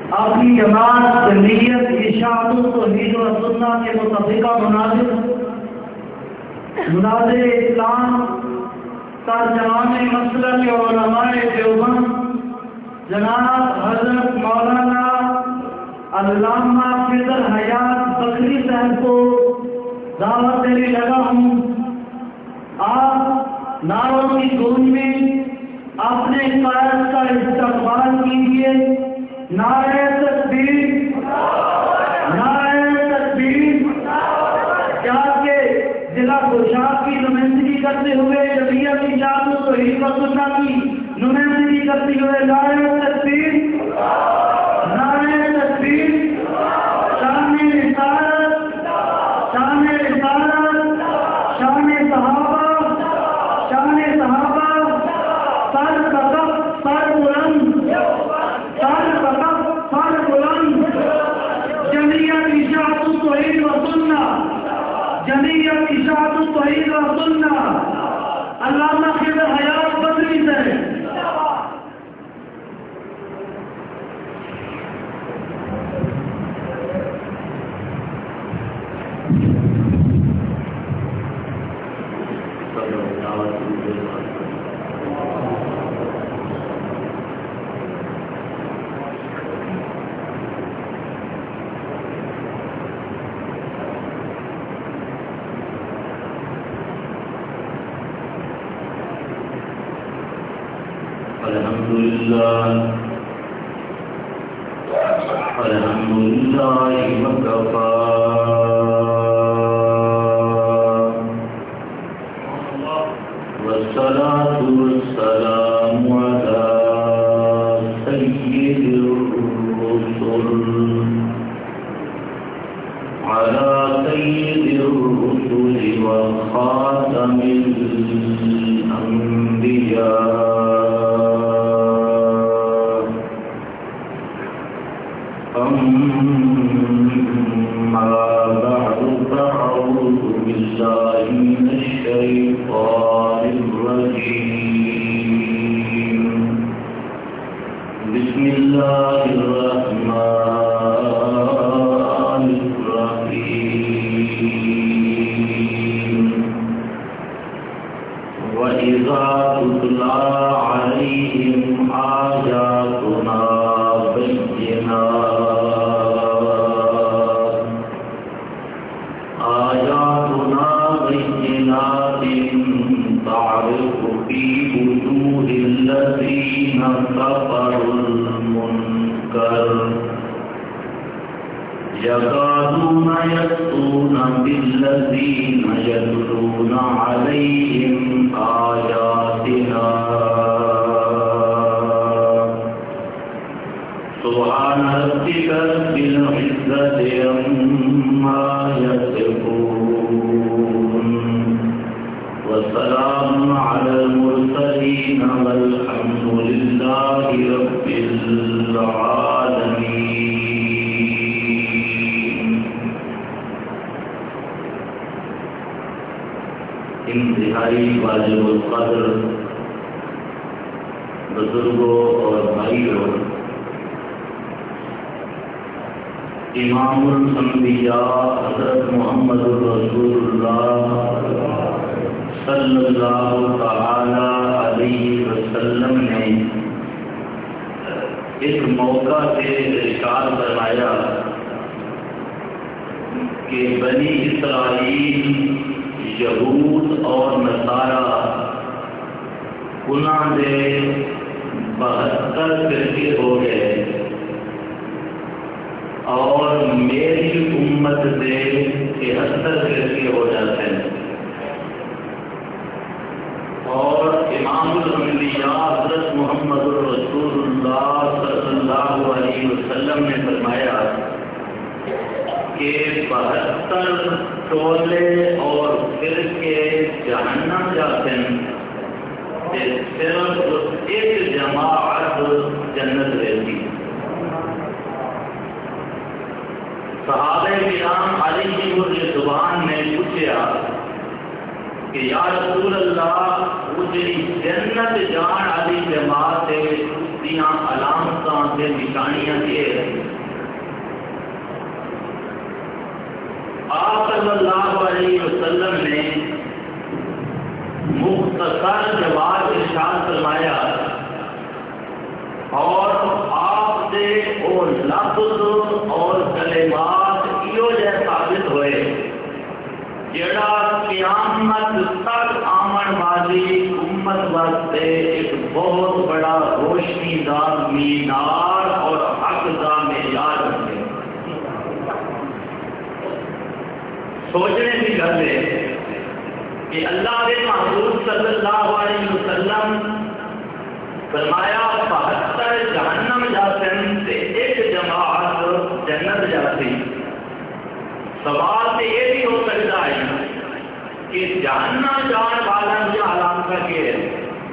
اپنی جماعت جمعیت ارشاد التوحید و سنہ کے متفقہ مناظر اسلام ترجمان مسلک علماء دیوبند جناب حضرت مولانا علامہ فضل حیات بکری صاحب کو دعوت دینے لگا ہوں. آپ نعروں کی گونج میں اپنے قائد کا استقبال کیجیے. نعرہ تکبیر، نعرہ تکبیر. کیا کہ ضلع گوشاب کی نمائندگی کرتے ہوئے جمعیت ارشاد التوحید و سنہ کی نمائندگی کرتے ہوئے نعرہ تکبیر، نعرہ تکبیر. شان رسالت، شان رسالت، شان صحابہ، شان صحابہ. سر سقف سر بلند، سر سقف سر بلند. جمعیت ارشاد التوحید و سنہ، جمعیت ارشاد التوحید و سنہ. علامہ فضل حیات بکری سے انتہائی واجب القدر بزرگوں اور بھائیوں، امام الانبیاء حضرت محمد رسول اللہ صلی اللہ تعالی علیہ وسلم نے اس موقع سے ارشاد فرمایا کہ بنی اسرائیل یہود اور نصارہ گناہ دے 72 فرقے ہو گئے اور میری امت دے 73 فرقے ہو جاتے ہیں. اور امام الانبیاء حضرت محمد رسول اللہ صلی اللہ علیہ وسلم نے فرمایا کہ 72 ٹولے اور فرقے جہنم جاتے ہیں، صرف ایک جماعت جنت رہتی. صحابہ کرام علیہ الرضوان نے پوچھا کہ یا رسول اللہ وہ جی جنت جان والی جماعت ہے دیا علامتاں تے نشانیاں یہ آپ صلی اللہ علیہ وسلم نے مختصر جواب ارشاد فرمایا اور آپ سے وہ لفظ اور کلمات یہ جیسے ثابت ہوئے جڑا قیامت تک آمن والی امت واسطے ایک بہت بڑا روشنی دار مینار اور حق کا معیار بنے۔ سوچنے کی گل ہے کہ اللہ کے محبوب صلی اللہ علیہ وسلم فرمایا 72 جہنم جاتن سے ایک جماعت جنت جاتی۔ سوال تو یہ بھی ہو سکتا ہے کہ جہنم جان والا کی علامت کیا ہے؟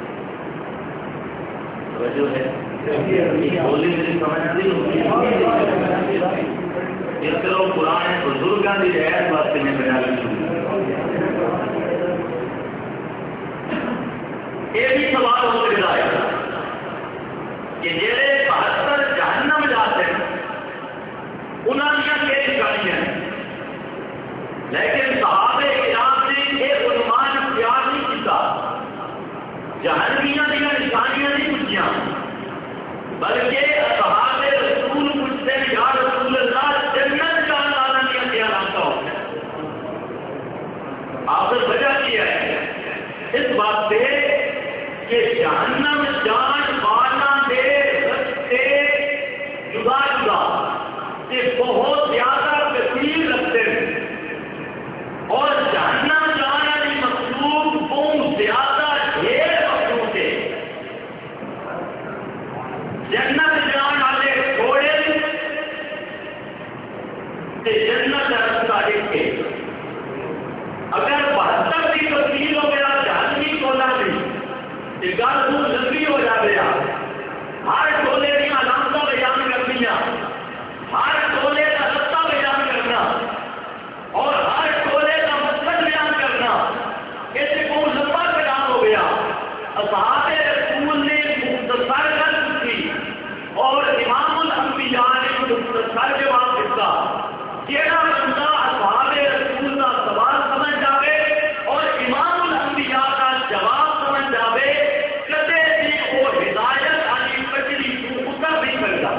توجہ ہے بولی میری سمجھ نہیں ہوتی اس طرح پرانے بزرگوں کی رعایت واسطے میں بیان یہ بھی سوال ہو سکتا ہے کہ جہے 72 جہنم جاتے ہیں انہوں نے کیا نشانیاں ہیں، لیکن صحابہ کرام نے یہ عنوان اختیار نہیں کیا، جہنمیاں دیا نشانیاں نہیں پوچھیاں، بلکہ صحابہ رسول پوچھتے ہیں یا رسول اللہ جنت جان والا دیا کیا علامت ہوتا ہے؟ آپ نے وجہ کیا ہے اس بات سے کہ جہنم جان والا دے رستے جدا جدا کہ بہت زیادہ کثیر رکھتے ہیں اور جہنم جان والی مخلوق بہت زیادہ ڈھیر مخلوق ہے۔ جنت جان والے تھوڑے جنت رستہ ایک ہے۔ اگر 72 کی تفصیل ہو گیا جہنمی کھولا نہیں گل تو لمبی ہو جائے گا۔ ہر ٹولے کی علامتیں بیان کر دیا، ہر ٹولے کا رستہ بیان کرنا اور ہر ٹولے کا مقصد بیان کرنا، اس کو لمبا کلام ہو گیا۔ اصحاب رسول نے مختصر کر دی اور امام الانبیاء نے مختصر جواب دیتا۔ جہاں بندہ اصحاب رسول کا سوال سمجھ جائے اور امام الانبیاء کا جواب سمجھ جائے کدے بھی وہ ہدایت والی پٹڑی کو اتر نہیں کرتا۔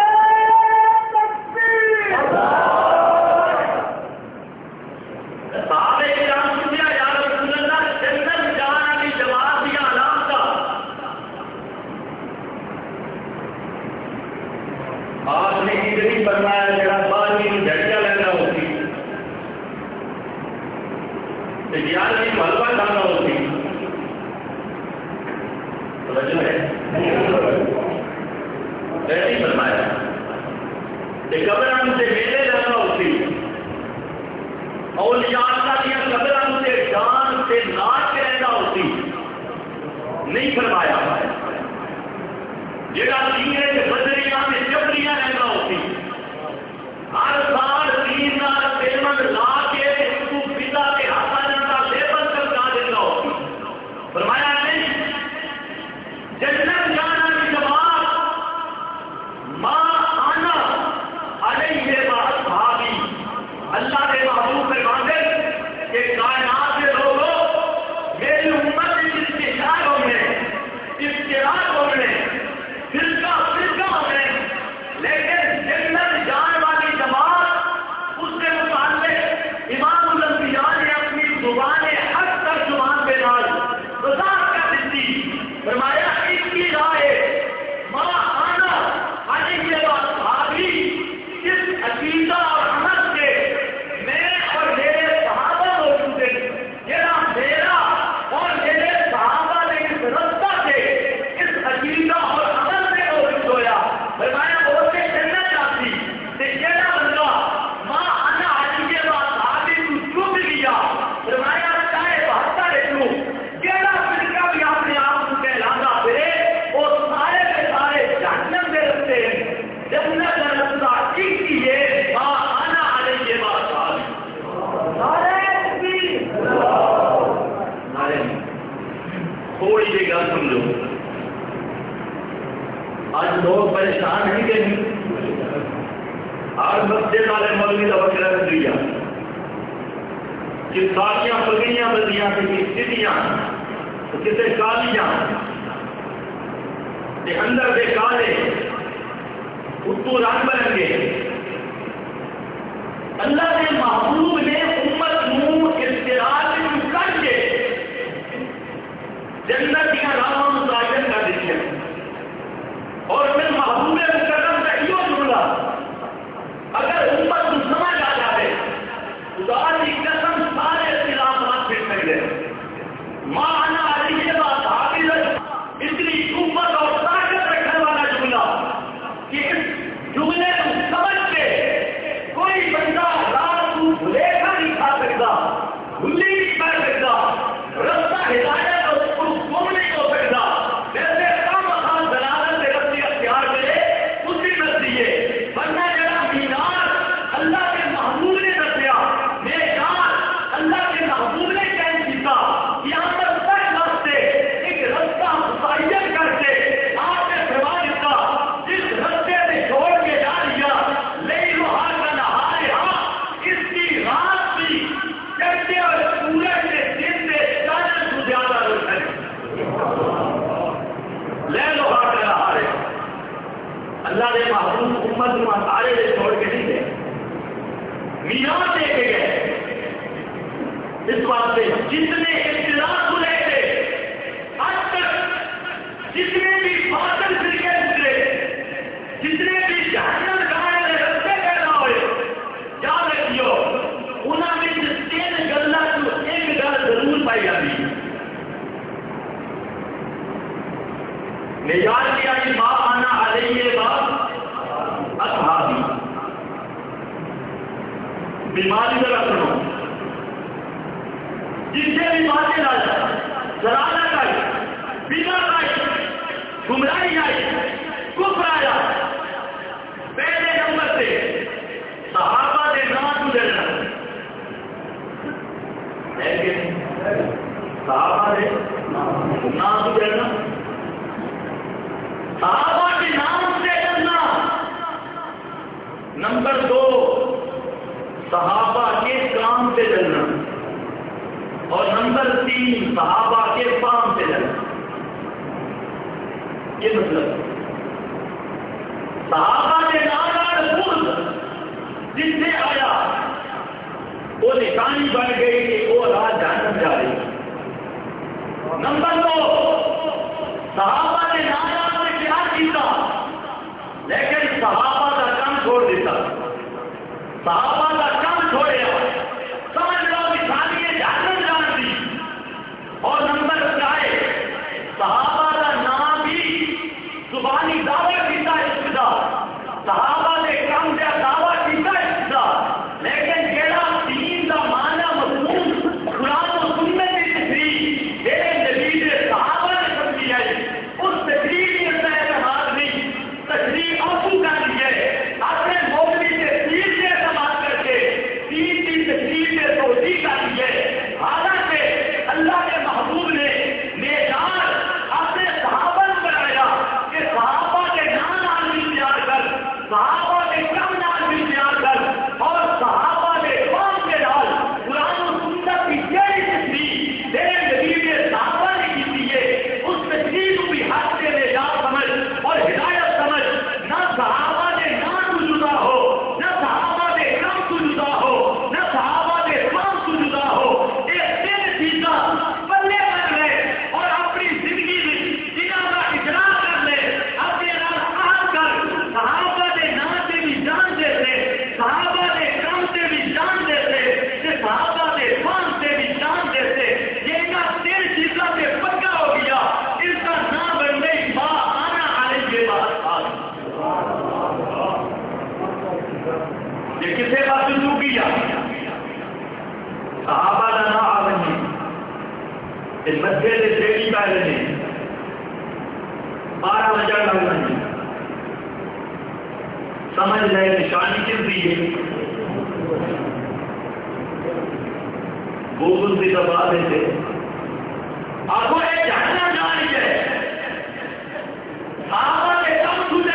صحابہ کرام پوچھا یا رسول اللہ جنت جان والی جواب دیا علامت آپ نے ادھر فرمایا جڑا باہر جھٹکا لینا ہوتی گیارہویں ملبہ کھانا ہوتی توجہ ہے ایسی فرمایا قبر سے میلے جانا ہوتی اولیاء اللہ کی قبر سے جان سے ناچ کے رہنا ہوتی نہیں فرمایا۔ جڑا تین بدریاں میں چپڑیاں رہنا ہوتی ہر سال تین پیمنٹ لا کے اس کو پتا کے ہاتھ جاتا لیبل کر کا دینا ہوتی۔ فرمایا نہیں جنت جانا کی جواب ماں آنا علیہ واصحابی اللہ کے محبوب سے مانگے کہ کائنات کے لوگوں میری امت استشار ہونے اشتراک ہونے فرقہ فرقہ آج لوگ پریشان ہیں کہ نہیں؟ ہر مسجد والے مولوی کا وکیلا نظریہ کہ ساریاں پگڑیاں بدیاں کسی سیدیاں کسی کالیاں تے اندر دے کالے اتو رنگ برنگے. اللہ کے محبوب نے امت نو استراحت کر کے جنت کی راہوں متعین کر دی ہے. اور پھر محبوب مکرم کا یہ جملہ اگر امت کو سمجھ آ جائے خدا کی قسم سارے اختلافات پھر کر گئے. مانا علیہ بات حافظ اتنی قوت اور طاقت رکھنے والا جملہ کہ اس جملے کو سمجھ کے کوئی بندہ رات کو بھلیکھا نہیں کھا سکتا, بھلی نہیں کر سکتا, رستہ ہدایت اور اس کو گم نہیں ہو سکتا. جیسے کم خاص دلالت سے رستے اختیار کرے اسی نزدیے ورنہ جڑا مینار اللہ کے محبوب نے دسیا میدان اللہ کے محبوب نے قائم کیتا قیامت تک واسطے ایک رستہ متعین کر کے آپ نے فرما دیتا جس رستے سے چھوڑ کے جا دیا لئی روحا کا نہار یہاں اس کی رات بھی چڑھتے اور سورج کے دن سے چاند کو زیادہ روشن لے لوہا کا نہار ہے. اللہ نے محبوب امت کو سارے سے چھوڑ کے نہیں گئے, میران دے کے گئے. اس واسطے جتنے اختلاف ہوئے تھے آج تک جتنے بھی باطل فرقے گزرے جتنے بھی جہنم جانے والے رستے پیدا ہوئے یاد رکھیو انہوں میں تین گلاں تو ایک گل ضرور پائی جاتی ہے. یاد کیا کہ ماں آنا علیہ بات اصحابی بیماری کا رکھنا جس سے بھی باتیں آ جائے ضرالت آئی بدعت آئی گمراہی آئی کفر آیا پہلے نمبر سے صحابہ کے نام کو جلنا صحابہ کے نام کو جلنا صحابہ کے نام سے جلنا. نمبر 2 صحابہ کے کام سے جلنا اور نمبر 3 صحابہ کے کام سے جلنا. یہ مطلب صحابہ کے نام خود جس سے آیا وہ نشانی بن گئی کہ وہ رات جہنم جا رہی. نمبر 2 صحابہ نے نام نے کیا کیتا لیکن صحابہ کا کام چھوڑ دیتا. صحابہ کا کام چھوڑیا سمجھ لو مثالی جہنم جان دی. اور نمبر 4 صحابہ کا نام بھی زبانی دعویٰ کیتا ابتدا صحابہ نے کام دیا دعویٰ کیتا ابتدا لیکن جیڑا دین کا معنی مضمون قرآن و سنت کی تشریح میرے نبی نے صحابہ نے سمجھی ہے اس تشریح کی اعتماد نہیں تشریح آنسو کر دی ہے اپنے مولوی کے تیر سے اعتماد کر کے تین کی تشریح سے توجیہ کر دی ہے. حالانکہ اللہ کے محبوب نے میدان اپنے صحابہ نے بنایا کہ صحابہ کے نام آدمی تیار کر صحابہ کے کم آدمی تیار کر اور صحابہ کے قوم کے نال قرآن و سنت کی جیڑی تشریح میرے نبی نے صحابہ نے کی ہے اس تشریح کو بھی حق سے نجات سمجھ اور ہدایت سمجھ. نہ صحابہ کے نام کو جدا ہو نہ صحابہ کے کم کو جدا ہو نہ صحابہ کے قوم کو جدا ہو. ایک تین چیزاں پلے کر لے اور اپنی زندگی میں جنہوں کا اجرا کر لے اپنے نام عہد کر صحابہ کے نام سے بھی جان دیتے صحابہ کے کام سے بھی جان دیتے کہ صحابہ کے قوم سے بھی جان دیتے. یہ کا تین چیزوں سے پکا ہو گیا اس کا نام بن گئی ماں آنا علیہ بات. یہ کسے بات شروع کیا صحابہ کا نام آنے اس مسجد سے شیری پہ لینے 12 بجے لگنے سمجھ لے نشانی کس دی ہے گوگل سے دبا دیتے آپ کو ایک جہنم جانی ہے صحابہ کے کم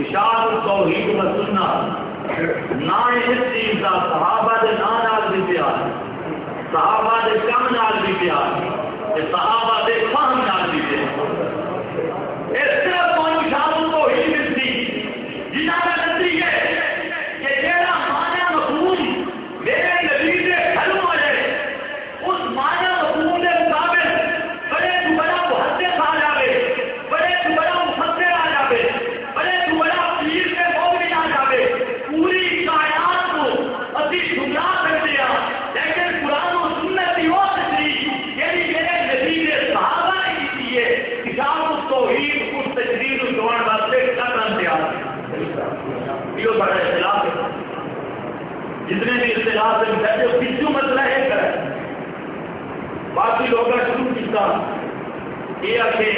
اشاعت توحید و سنت نہ اس چیز کا صحابہ دے نال بھی پیار، صحابہ دے کم نال بھی پیار، صحابہ دے فہم نال بھی پیار۔ اس طرح کوئی اشاعت توحید ملتی جنہاں کا نتیجہ کہ جیڑا معنی مفہوم میرے نبی سے حل ہو جائے اس معنی مفہوم کے مطابق بڑے تو بڑا محدث آ جاوے، بڑے تو بڑا مفسر آ جاوے، بڑے تو بڑا پیر سے مومن آ جاوے، پوری کائنات کو اسی گمراہ کر دیا، لیکن قرآن و سنت کی وہ تشریح یعنی میرے نبی نے صحابہ نے کی ہے کتاب التوحید اس تشریح کو جوڑ واسطے کرنا تیار یہ بڑا اختلاف ہے۔ جتنے بھی اختلاف سے مجھے بچوں مسئلہ ایک ہے، باقی لوگ شروع کیا یہ کہ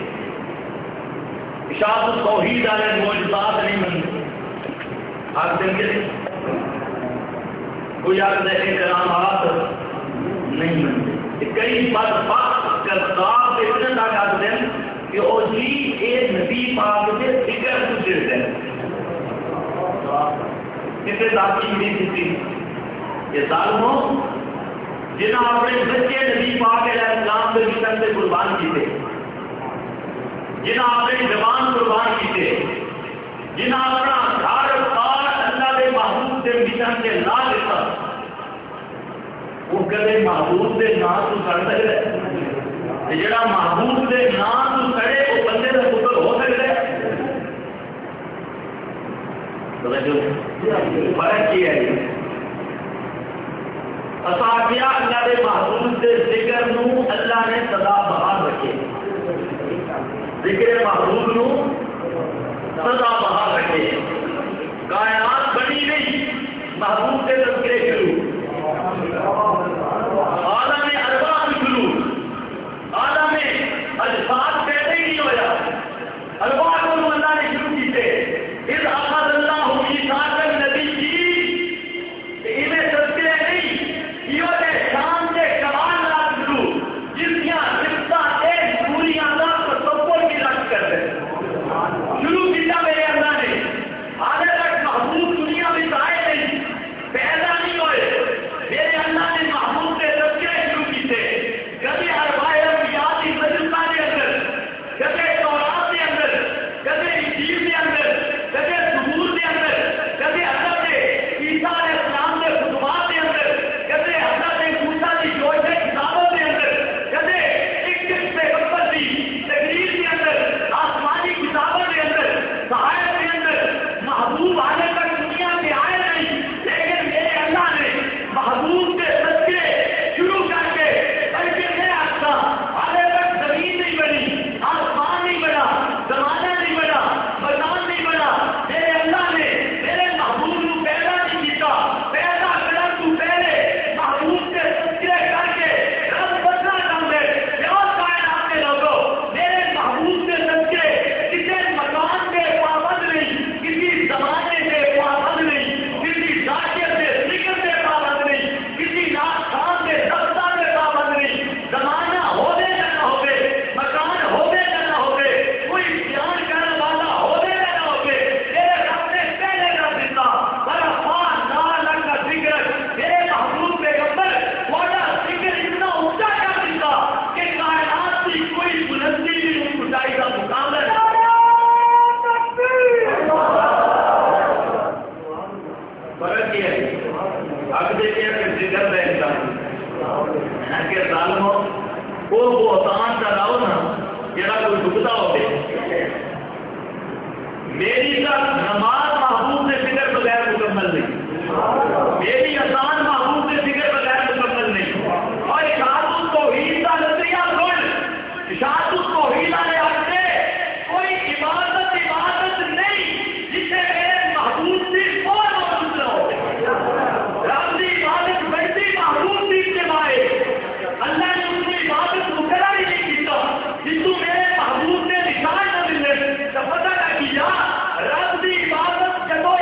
اشاعت التوحید والے معجزات نہیں منتے، آپ دیں گے کوئی آپ ایسے کرامات نہیں منتے، کئی بات بات کرتاب اتنے تک آتے ہیں کہ وہ جی ایک نبی پاک سے فکر گزرتے ہیں کسی ذاتی نہیں دیتی یہ ظالموں جنہاں اپنے بچے نبی پاک علیہ السلام کے مشن سے قربان کیتے، جنہاں اپنی زبان قربان کیتے، جنہاں اپنا گھر بار اللہ کے محبوب کے مشن سے لا دیتا، وہ کدے محبوب کے نام تو سڑ سکتا ہے؟ جڑا محبوب کے نام تو سڑے وہ بندے کا پتر ہو سکتا ہے؟ فرق کیا ہے اصحابیہ اللہ کے محبوب کے ذکر نو اللہ نے سدا بحال رکھے، ذکر محبوب نو سدا بحال رکھے، کائنات بنی نہیں محبوب کے تذکرے شروع، عالم ارواح شروع، عالم اجساد پیدا ہی نہیں ہوا، ارواح کو اللہ نے شروع کیتے، اذ اخذ اللہ میثاق النبیین انہیں تذکرے نہیں یہ شان سے کمال رات شروع جس کا ایک پوری اللہ تصور کی رکھ کر دے شروع کیا میرے اللہ نے، آگے تک محبوب دنیا میں آئے نہیں، پیدا نہیں ہوئے، میرے اللہ نے محبوب کے تذکرے شروع کیتے، کبھی ارواح انبیاء کی مجلسہ کے اندر، کبھی تورات کے اندر، کبھی انجیل کے اندر، کبھی زبور کے اندر، کبھی حضرت عیسیٰ علیہ السلام کے خطبات کے اندر، کبھی حضرت موسیٰ کی جوشے کتابوں کے اندر، کبھی ایک پیغمبر کی تقریر کے اندر، آسمانی کتابوں کے اندر، صحائف کے اندر، محبوب آنے تک دنیا میں آئے نہیں، لیکن میرے اللہ نے محبوب کے تذکرے شروع کر کے بلکہ میں آتا آنے تک زمین نہیں بنی، آسمان نہیں بنا، زمانہ نہیں بنا، مکان نہیں بنا، میرے اللہ نے میرے محبوب کو پیدا نہیں کیتا، پیدا کرن تو پہلے محبوب کے تذکرے کر کے رب بدلنا چاہتے پیار کائنات کے لوگوں، میرے محبوب کے تذکرے کسی مکان کے پابند نہیں، کسی زمانے کے پابند نہیں، کسی ذاتیت کے ذکر کے پابند نہیں، کسی ناز خان کے دفتہ کے پابند نہیں، زمانہ ہونے یا نہ ہوگے، مکان ہونے یا نہ ہوگے، کوئی بیان کرنے والا ہونے یا نہ ہوگے، میرے رب نے پہلے کر دیتا برفان نالک کا ذکر میرے محبوب پیغمبر والا ذکر اتنا اونچا کر دیتا کہ کائنات کی کوئی بلندی بھی ان اونچائی کا مقابلہ نہیں۔ فرق یہ ہے اب دیکھیں کہ ذکر کا انسان کہ ظالموں وہ بہتان کا لاؤ نا جڑا کوئی ڈبتا ہو میری کا نماز محبوب سے ذکر بغیر مکمل نہیں، میری اذان محبوب سے ذکر بغیر مکمل نہیں، اور اشاعت التوحید کا نظریہ سن، اشاعت التوحید والے آتے کوئی عبادت نہیں جسے میرے محبوب سے کوئی موجود نہ ہو، رب کی عبادت ویسی محبوب کی اتباع ہے، اللہ نے اس کی عبادت مقرر ہی نہیں کیتا جس کو میرے محبوب نے نشان نہ ملے تو پتہ نہ کیا رب کی عبادت جب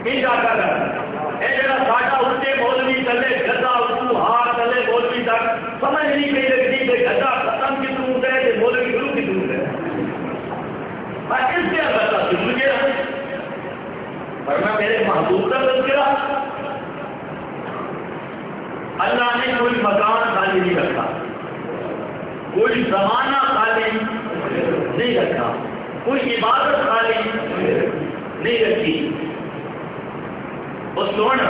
کر یہ جڑا ساڈا اٹھے مولوی چلے گدا اتو ہار چلے مولوی تک سمجھ نہیں پی لگتی کہ گدا ختم کتوں ہوتا ہے کہ مولوی شروع کتوں ہوتا ہے. میں کس سے کرتا سن گیا ورنہ میرے محبوب کا تذکرہ. اللہ نے کوئی مکان خالی نہیں رکھا, کوئی زمانہ خالی نہیں رکھا, کوئی عبادت خالی نہیں رکھی. وہ سونا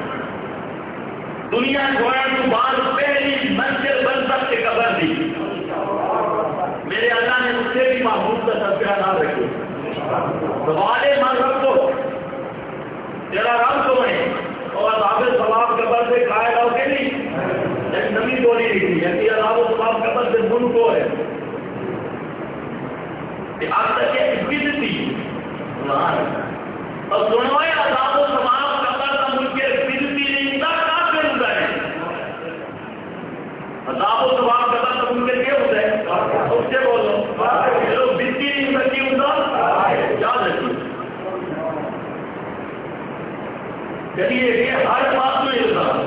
دنیا چھوڑنے تو بعد پہلی منزل بن سب سے قبر دی. میرے اللہ نے اس سے بھی محبوب کا تذکرہ نہ رکھے. سوالے من رکھو تیرا رب تو ہے اور عذاب ثواب قبر سے قائل ہو کے نہیں ایک نمی بولی لکھی ہے کہ عذاب و ثواب قبر سے من کو ہے کہ آج تک یہ عزت تھی اور سنو عذاب و ثواب قبر کا ملک عزتی نہیں تھا کافر ہوتا ہے. عذاب و ثواب قبر کا ملک کیا ہوتا ہے اس سے بولو لوگ عزتی نہیں سکتی ہوتا یاد رکھیے. چلیے یہ ہر بات میں الزام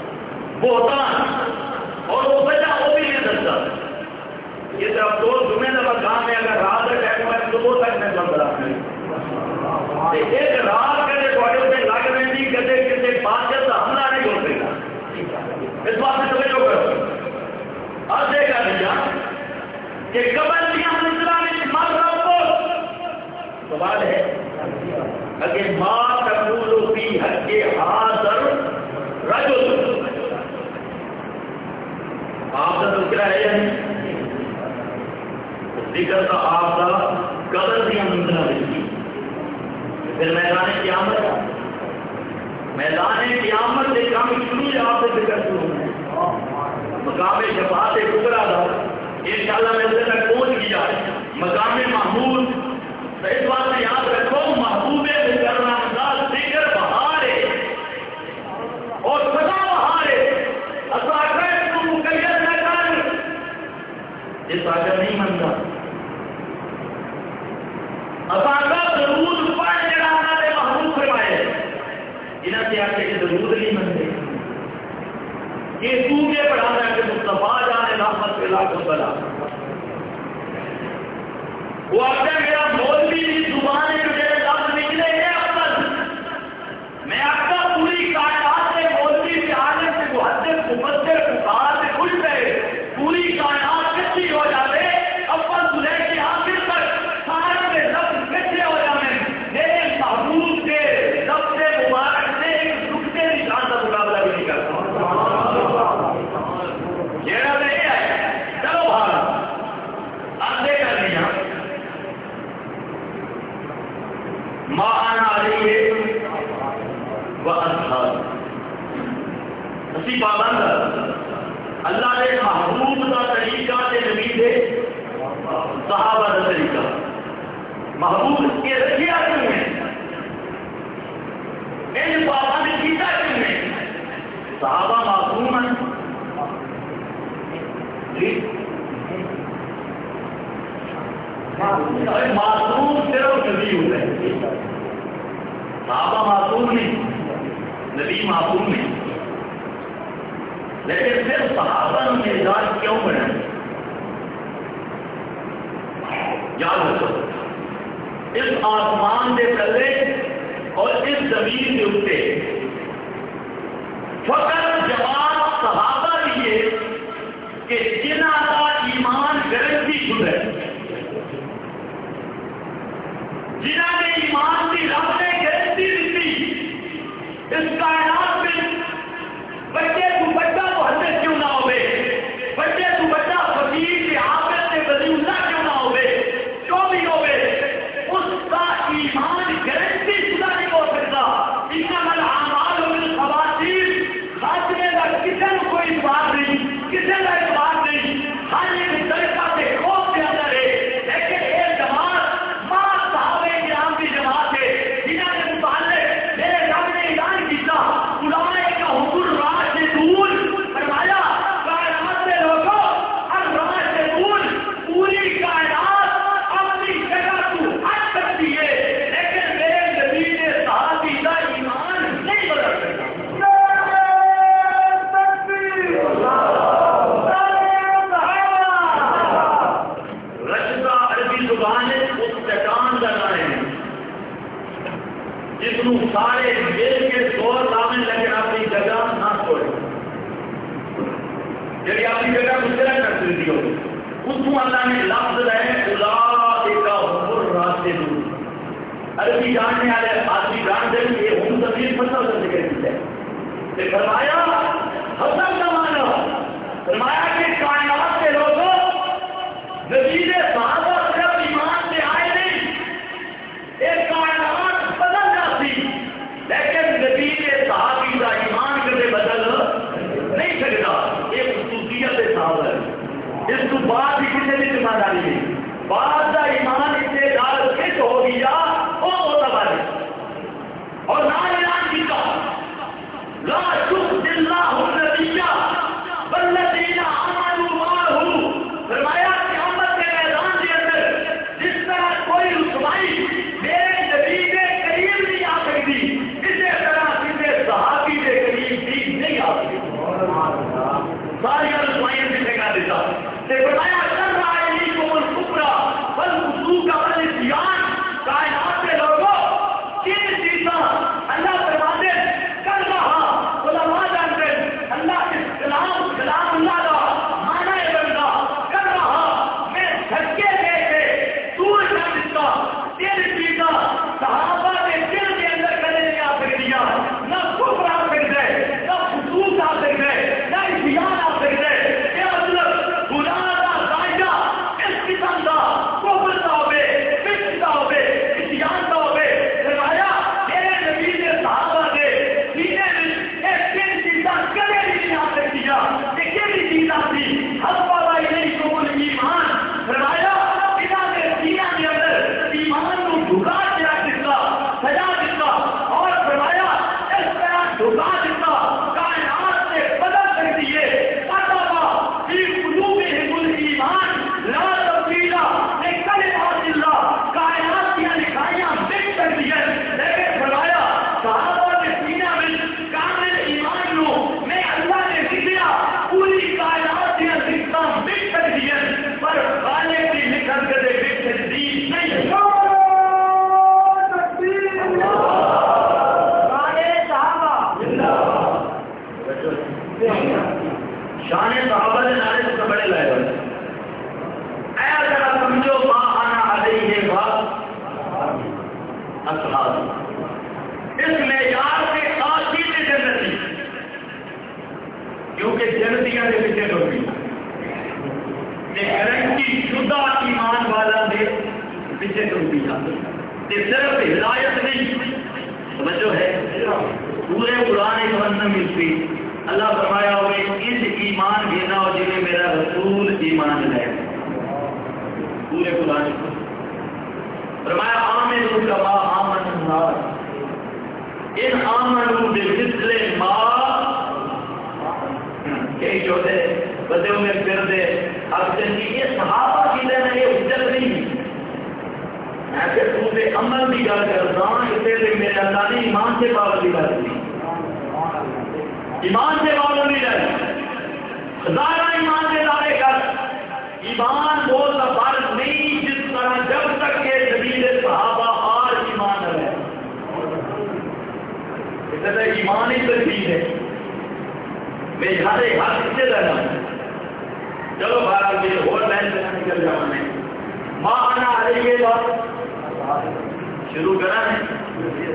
بہتان اور وہ بچہ وہ بھی نہیں سکتا. یہ تو اب دو جمعے کا کام ہے اگر رات کا ٹائم ہے صبح تک میں بند رہا ایک رات کدے تھوڑے سے لگ رہے نہیں کدے کسی بات کا حملہ نہیں ہو سکتا. اس بات میں توجہ کرو. اب دیکھا بھیا کہ قبر دیا منزلہ میں مر رہا سوال ہے اگر ماں تقول فی حق حاضر رجل آپ کا تذکرہ ہے یا نہیں ذکر کا آپ کا قبر دیا منزلہ میں پھر میدان قیامت سے کام شروع آپ سے ذکر شروع ہے. مقام شفاعت کبریٰ تھا انشاءاللہ میں اسے تک پہنچ گیا. مقام محمود اس بات میں یاد رکھو محبوب مکرم کا ذکر بہار ہے اور سدا بہار ہے. تو مقید نہ کر یہ ساگر نہیں منتا درود پڑھ چڑھانا دے محبوب فرمائے جنہوں سے آپ کے درود نہیں منتے یہ تو کے پڑھانا کہ مصطفیٰ جانے رحمت کے لاکھ بلا وہ اگر میرا مولوی کی زبان ہے میرے لفظ نکلے ہیں افضل میں آپ کا پوری کائنات سے مولوی کے آنے سے محدث مفسر فقہا سے خوش رہے پوری کائنات کچھی ہو جاتے اول دلے کے آخر تک سارے کے لفظ کچھے ہو جانے میرے محبوب کے لفظ مبارک سے ایک رکتے نشان کا مقابلہ بھی نہیں کرتا. جیڑا نہیں ہے چلو بھاگ اندے کر لیا ماں آنا آ رہی ہے وہ اصحاب اسی پابند اللہ نے محبوب کا طریقہ سے نبی دے صحابہ کا طریقہ محبوب کے رکھیا کیوں ہے ان پابند کیتا کیوں ہے صحابہ معصوم ہیں معصوم صرف نبی ہوتا ہے صحابہ معصوم نہیں نبی معصوم نہیں لیکن پھر صحابہ نے اعزاز کیوں بنا یاد رکھو اس آسمان کے تلے اور اس زمین کے اوپر فقط جواب صحابہ لیے کہ جنہاں کا ایمان گارنٹی شدہ ہے جنہوں نے ایمان کی رب نے گارنٹی دی اس کائنات میں بچے تو بچہ محدث کیوں نہ ہوئے بچے تو بچہ فقیر کے عابد سے ولی اللہ کیوں نہ ہوئے کیوں بھی ہوئے اس کا ایمان گارنٹی شدہ نہیں ہو سکتا. انما الاعمال بالخواتیم خاتمے کا کسی کو کوئی بات نہیں کسی کا اعتبار نہیں ہر ایک طریقہ سے خوف کے اندر ہے. لیکن ایک جماعت ماں صحابہ کرام کی جماعت ہے جنہوں نے متعلق میرے رب نے اعلان کیا علماء کا حضور راشدون فرمایا کائنات کے لوگوں ہر راشدون پوری کائنات اپنی جگہ تو ہٹ سکتی ہے لیکن میرے نبی نے صحابی کا فرمایا حسن زمانہ، فرمایا کہ کائنات کے لوگوں نبی صحابہ صرف ایمان سے آئے نہیں، ایک کائنات بدل جاتی، لیکن نبی صحابی کا ایمان کبھی بدل نہیں سکتا. ایک خصوصیت صحابہ ہے، اس کو بعد بھی کسی بھی ذمہ داری نہیں. بعد کا ایمان ابتدار فٹ ہو گیا وہ معتبر ہے اور نہ اعلان کیا لا شک اللہ النبی والذین آمنوا معه. فرمایا قیامت کے میدان کے اندر جس طرح کوئی رسوائی میرے نبی کے قریب نہیں آ سکتی، اسی طرح کسی صحابی کے قریب بھی نہیں آ سکتی. ساری رسوائیاں سے ٹھیکا دیتا فرمایا چل رہا ہے کو الکبرا والفسوق والعصیان. کائنات کے لوگوں کن چیزاں اللہ فرماتے کر رہا علماء جانتے اللہ کے کلام اللہ کا معنی بنتا کر رہا میں دھکے دے کے دور کر دیتا. تین چیزاں صحابہ کے دل کے اندر کرنے نہیں آ سکتی، نہ کفر آ سکتے، نہ فسوق آ سکتے، نہ عصیان آ سکتے. یہ مطلب گناہ کا دائرہ اس قسم کا کفر کا ہوئے، فسق کا ہوئے، عصیان کا ہوئے. فرمایا میرے نبی نے صحابہ کے سینے میں ایک تین چیزاں کبھی بھی نہیں آ سکتی. یہ کیسی چیزاں تھی؟ حسب الیکم الایمان. فرمایا بنا کے سینہ کے اندر ایمان کو جھکا کے رکھ دیتا، سجا دیتا اور فرمایا اس طرح جھکا دیتا کائنات سے بدل سکتی ہے. فی قلوبہم الایمان لا تبدیل لکلمات اللہ. کائنات کی لکھائیاں مٹ سکتی ہے لیکن فرمایا صحابہ کے سینہ میں کامل ایمان لو میں اللہ نے لکھا پوری کائنات کی لکھنا مٹ سکتی ہے پر خالق کی لکھن کے لئے مٹ سکتی نہیں ہے. شان صحابہ نے نعرے سے بڑے لائے ہوئے اے ذرا سمجھو ما انا علیہ اصحاب. اس معیار کے ساتھ ہی جنتی کیونکہ جنتیاں کے پیچھے ڈوبی گارنٹی شدہ ایمان والا دے پیچھے ڈوبی جاتی. صرف ہدایت نہیں سمجھو ہے پورے قرآن مہنم ملتی اللہ فرمایا ہوئے اس ایمان گینا ہو جنہیں میرا رسول ایمان ہے. پورے قرآن فرمایا آمنوا کما آمن الناس ان آمنوا بمثل ما کئی چھوٹے بدے میں پھر دے اب جنگی یہ صحابہ کی لینا یہ حجت نہیں میں پھر تو پہ عمل بھی گل کرتا ہوں اس سے میرے اللہ نے ایمان سے پابندی کر دی. ایمان سے پابندی رہے ہزارہ ایمان سے دعوے کر. ایمان وہ فرض نہیں جس طرح جب تک کہ نبی صحابہ اور ایمان رہے اس طرح ایمان ہی ترتیب ہے. میں ہر ایک حق سے رہنا چلو بارہ کے اور لائن سے نکل جاؤں میں ماں آنا آئے گے بات شروع کرا ہے.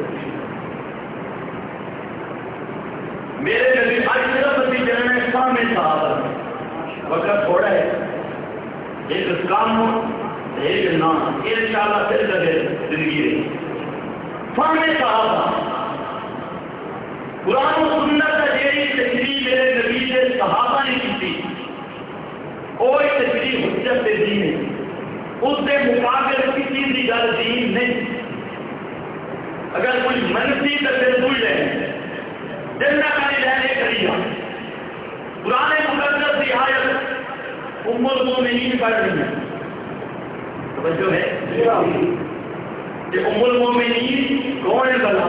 میرے نبی آج صرف اسی جنہیں سامنے صحابہ وقت تھوڑا ہے ایک کام ہو ایک نام انشاءاللہ پھر کبھی زندگی رہی. سامنے صحابہ قرآن و سنت کا جیڑی تشریح میرے نبی سے صحابہ نے کی تھی کوئی تشریح حجت سے دین ہے اس سے مقابل کسی بھی گل دین نہیں. اگر کوئی منفی تسلسل ہے جنہ کاری رہنے کری قرآن مقدس کی آیت ام المومنین پڑھ رہی ہے توجہ ہے کہ ام المومنین کون ہے بلا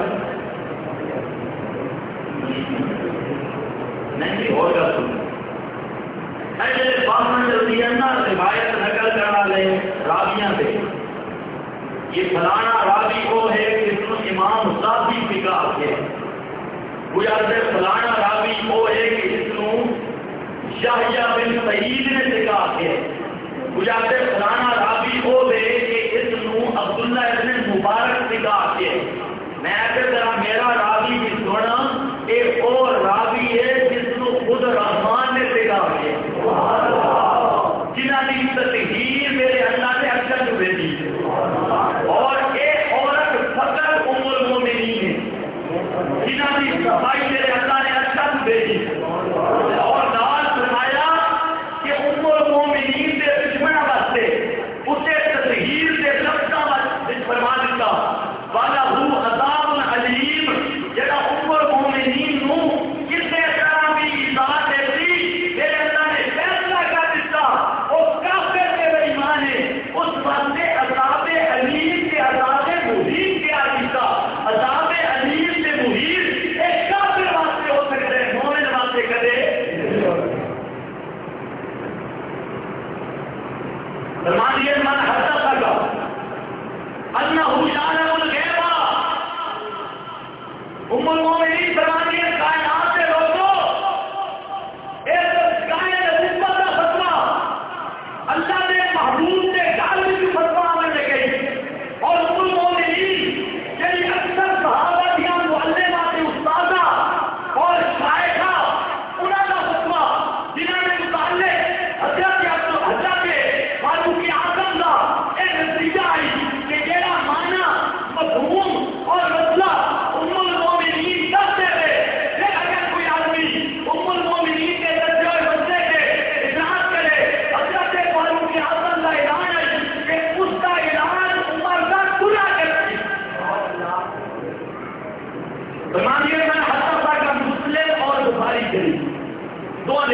نہیں ہوگا ایسے باسن جلدی روایت نقل کرنا لے راویاں سے یہ فلانا راوی وہ ہے کہ اس کو امام صاحبی فقہ ہے کوئی آدھے فلانا راوی وہ ہے کہ اس کو یحییٰ بن سعید نے فقہ ہے کوئی آدھے فلانا راوی وہ ہے کہ اس کو عبداللہ ابن مبارک فقہ ہے. میں اگر ذرا میرا راوی بھی سونا ایک اور راوی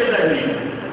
ذہنی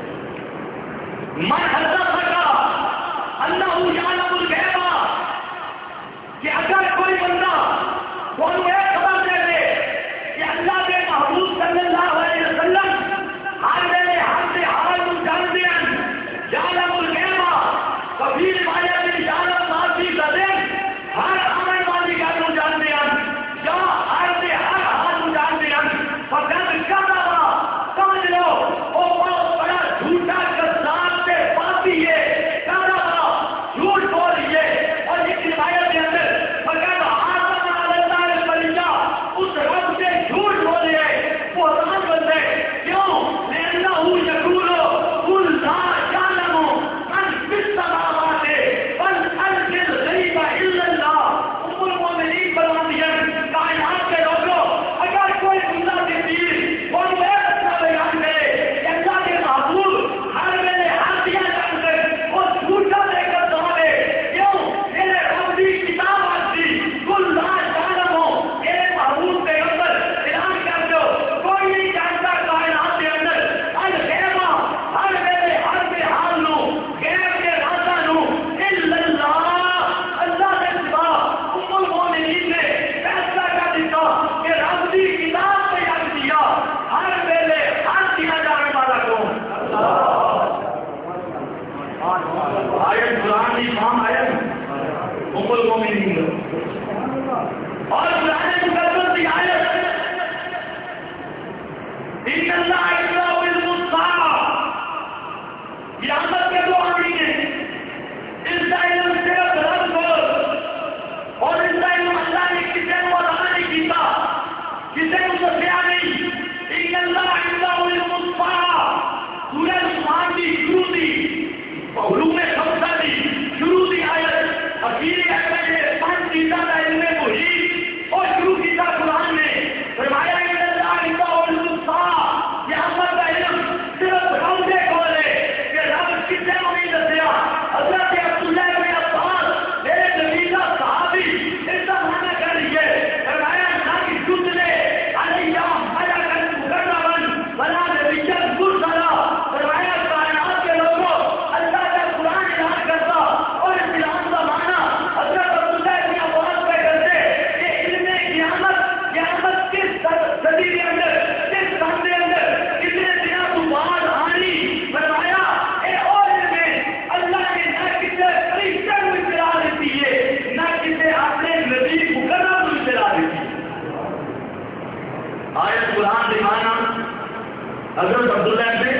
من حدثک انہ یعلم الغیب کہ اگر کوئی بندہ وہ یہ خبر دے دے کہ اللہ کے محبوب صلی اللہ علیہ وسلم ہر ویلے ہر سے حال جانتے ہیں یعلم الغیب کبھی روایت یعلم ما فی غد ہر آنے والی گل جانتے ہیں یا ہر سے ہر حال جانتے ہیں فقط کذبا سمجھ لو وہ بہت بڑا جھوٹا کذاب سے پاپی ہے کذبا جھوٹ بول رہی ہے اور اس روایت کے اندر فقط آسم اللہ البلیہ اس رب سے جھوٹ بولے ہے وہ حرام بندے کیوں لأنه يقول قل لا يعلم من في السماوات والأرض الغيب إلا الله ام المؤمنین فرماتی ہیں کائنات کے لوگوں اگر کوئی اللہ کے پیر وہ ایک اچھا بیان کرے کہ اللہ کے محبوب ہر ویلے ہر دیا جان کر وہ جھوٹا دے کر دعوے کیوں میرے رب کی کتاب آتی قل لا يعلم میرے محبوب کے اندر اعلان کر دو کوئی نہیں جانتا کائنات کے اندر الغیب ہر ویلے ہر بے حال نو غیب کے راستہ نو الا اللہ اللہ کے سوا ام المؤمنین نے فیصلہ کر دیتا کہ رب کی کتاب تیار کیا ہر ویلے ہر دیا جانے والا کون آیت قرآن کی امام آیت ام المؤمنین اور قرآن مقدس کی آیت ان اللہ عنده علم الساعة قیامت کے دو آمین ہیں اس کا علم صرف رب کو اور اس کا علم اللہ نے کسی کو عطا نہیں کیتا کسی کو دسیا نہیں ان اللہ عنده علم الساعة سورہ لقمان کی شروع دی علوم خمسہ دی شروع دی آیت اخیری آیت میں پانچ چیزوں کا علم محیط اور شروع کیتا قرآن نے فرمایا ان اللہ عنده علم الساعة قیامت کا علم صرف رب سے کھولے کہ رب کسی کو نہیں دسیا حضرت عبداللہ بن عباس میرے نبی کا صحابی اس کا معنی کر رہی ہے فرمایا نہ کہ تجھے علیہ ملکا مکرما ولا نبیا مرسلا فرمایا کائنات کے لوگوں اللہ کا قرآن اعلان کرتا اور اس اعلان کا معنی حضرت عبداللہ بن عباس پہ کرتے کہ علم قیامت کس صدی کے اندر کس سال کے اندر کتنے دنوں تو بعد آنی فرمایا اے اور علم اللہ نے نہ کسی فرشتے کو اطلاع دیتی ہے نہ کسی اپنے نبی مکرم کو اطلاع دیتی ہے آیت قرآن کے معنی حضرت عبداللہ بن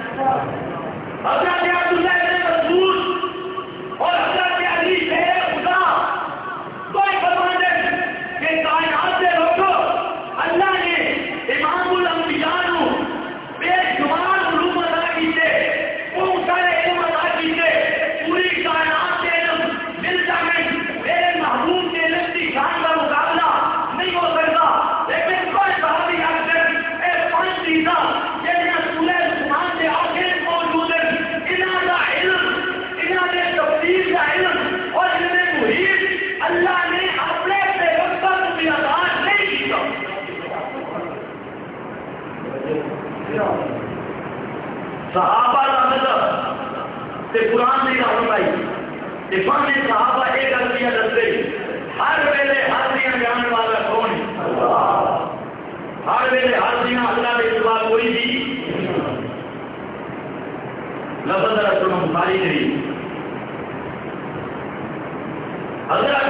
مسعود اور حضرت علی شیر خدا کوئی فرماتے ہیں کہ کائنات کے لوگوں اللہ نے امام الانبیاء کو بے شمار علوم عطا کیتے بہت سارے علم عطا کیتے پوری کائنات کے علم مل جائیں میرے محبوب کے علم کی شان کا مقابلہ نہیں ہو سکتا لیکن کوئی صحابی آخر اے پانچ چیزاں جنہیں سورہ لقمان کے آخر موجود ہیں انہاں کا علم انہاں نے تفسیر کا علم اور علم محیط اللہ نے اپنے پیغمبر کو بھی عطا نہیں کیا صحابہ کا مطلب سے قرآن نے کہا بتائی کہ فہم صحابہ ایک عربیہ دستے ہر ویلے ہر دیا جانے والا کون ہے ہر ویلے ہر دیا اللہ کے سوا کوئی بھی لفظ رسول بخاری نہیں حضرت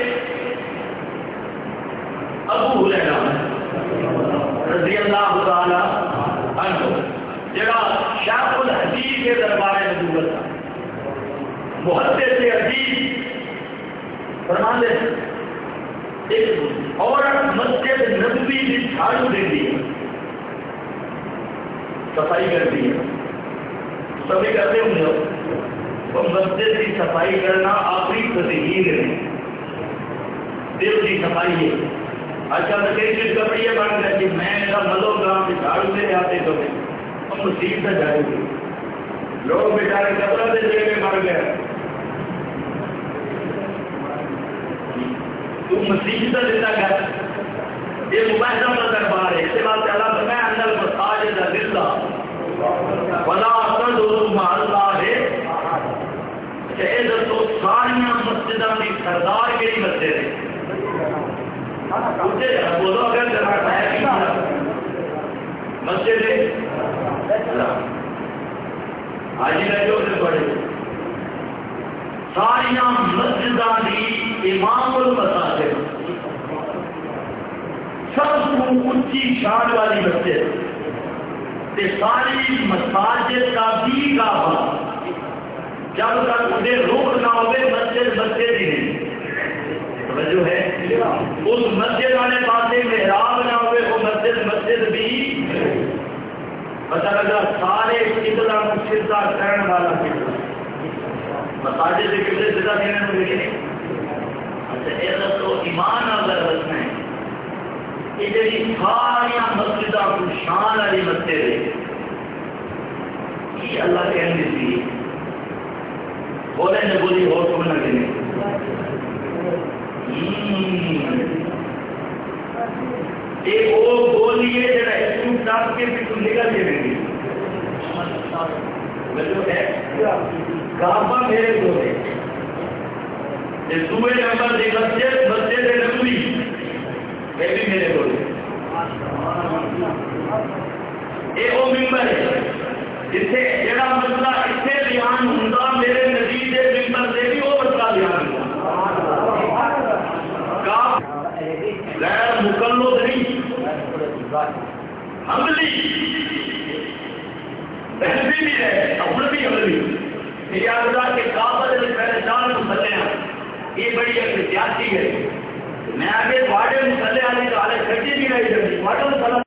ابو ہریرہ رضی اللہ تعالی عنہ جگہ شیخ الحدیث کے دربار نبوت تھا محدث حدیث فرماتے ہیں ایک عورت مسجد نبوی کی جھاڑو دیتی ہے صفائی کرتی ہے سبھی کرتے ہوں گے تو مسجد کی صفائی کرنا آخری تدہیر ہے دل کی صفائی ہے اچھا تو کئی چیز کپڑی بن گیا کہ میں ملو گاؤں کے جھاڑو دے آتے تو ہم مسیح سے جائے گے لوگ بیچارے کپڑا دے جگہ میں مر گئے تو مسیح سے دیتا گیا یہ مباحثہ کا دربار ہے اس کے بعد اللہ فرمایا اندر مساجد اللہ مسجد بولو اگر جماعت ہے مسجد آج جو پڑھے ساریا مسجداں دی امام المساجد سب کو اونچی شان والی مسجد تے ساری مساجد کا بھی کعبہ جب تک انہیں روک نہ ہوئے مسجد مسجد ہی نہیں جو ہے اس مسجد والے پاسے محراب نہ ہوئے وہ مسجد مسجد بھی پتہ لگا سارے قبلہ کو سجدہ کرنے والا قبلہ مساجد سے قبلے سجدہ دینے کو دیکھیں اچھا عزت تو ایمان اگر رکھنا ہے یہ جی ساری مسجدہ کو شان والی مسجد ہے یہ اللہ کے اندر دی بولے نہ بولی اور تم نہ دینے ایک وہ بولیے جڑا اسکول ڈاک کے بھی تم نکل دے گی جو ہے کعبہ میرے کو ہے دوسرے نمبر دی مسجد مسجد نبوی یہ بھی میرے کو ہے یہ وہ ممبر ہے جتنے جڑا مسئلہ اتنے بیان ہوتا میرے نبی دے ممبر سے بھی وہ مسئلہ بیان ہوتا غیر مکلف نہیں عملی بحثی بھی ہے اپنے بھی عملی میری آگاہ کے کعبہ سے پہلے چار مسئلے ہیں یہ بڑی احتیاطی ہے میں آگے واڑے مسئلے والی تو آلے کھٹی بھی رہی واڑے مسئلہ